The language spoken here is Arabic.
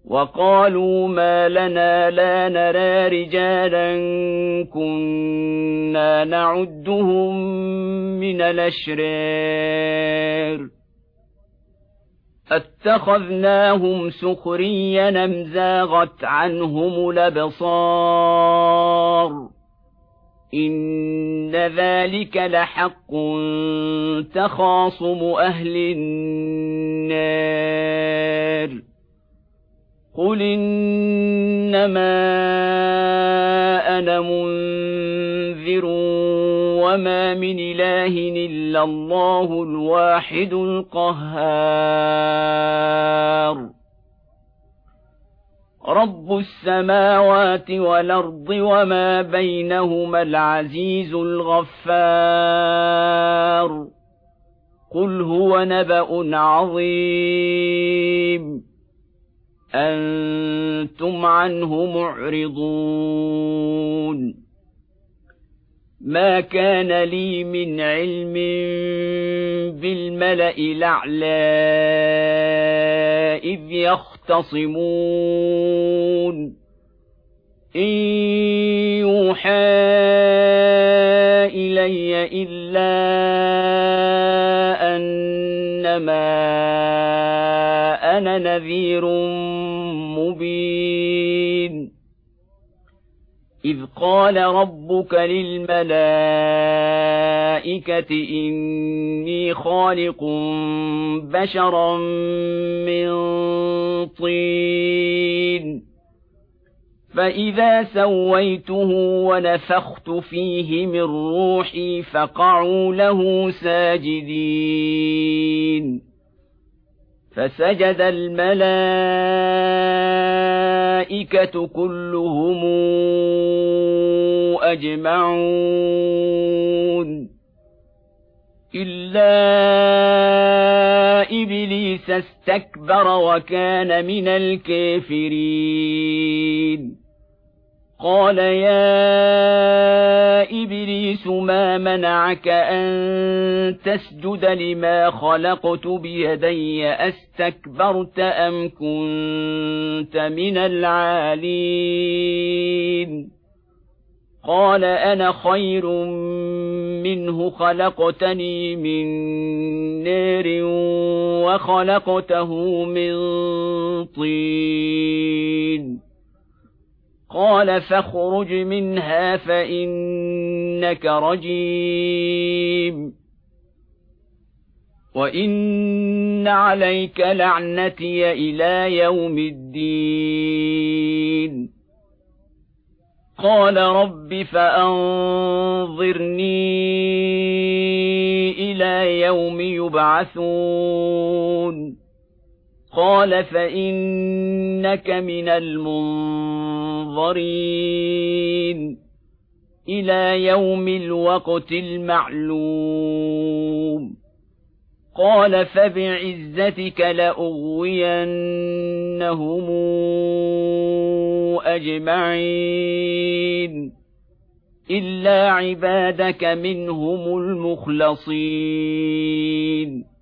وقالوا ما لنا لا نرى رجالا كنا نعدهم من الأشرار اتخذناهم سخريا أم زاغت عنهم الأبصار إن ذلك لحق تخاصم أهل النار قل إنما أنا منذر وما من إله إلا الله الواحد القهار رب السماوات والأرض وما بينهما العزيز الغفار قل هو نبأ عظيم أنتم عنه معرضون ما كان لي من علم بالملأ الأعلى إذ يختصمون إن يوحى إلي إلا أنما أنا نذير مبين إذ قال ربك للملائكة إني خالق بشرا من طين فإذا سويته ونفخت فيه من روحي فقعوا له ساجدين فسجد الملائكة كلهم أجمعون إلا إبليس استكبر وكان من الكافرين قال يا إبليس ما منعك أن تسجد لما خلقت بيدي أستكبرت أم كنت من العالين قال أنا خير منه خلقتني من نار وخلقته من طين قال فاخرج منها فإنك رجيم وإن عليك لعنتي إلى يوم الدين قال رب فأنظرني إلى يوم يبعثون قال فإنك من المنظرين إلى يوم الوقت المعلوم قال فبعزتك لأغوينهم أجمعين إلا عبادك منهم المخلصين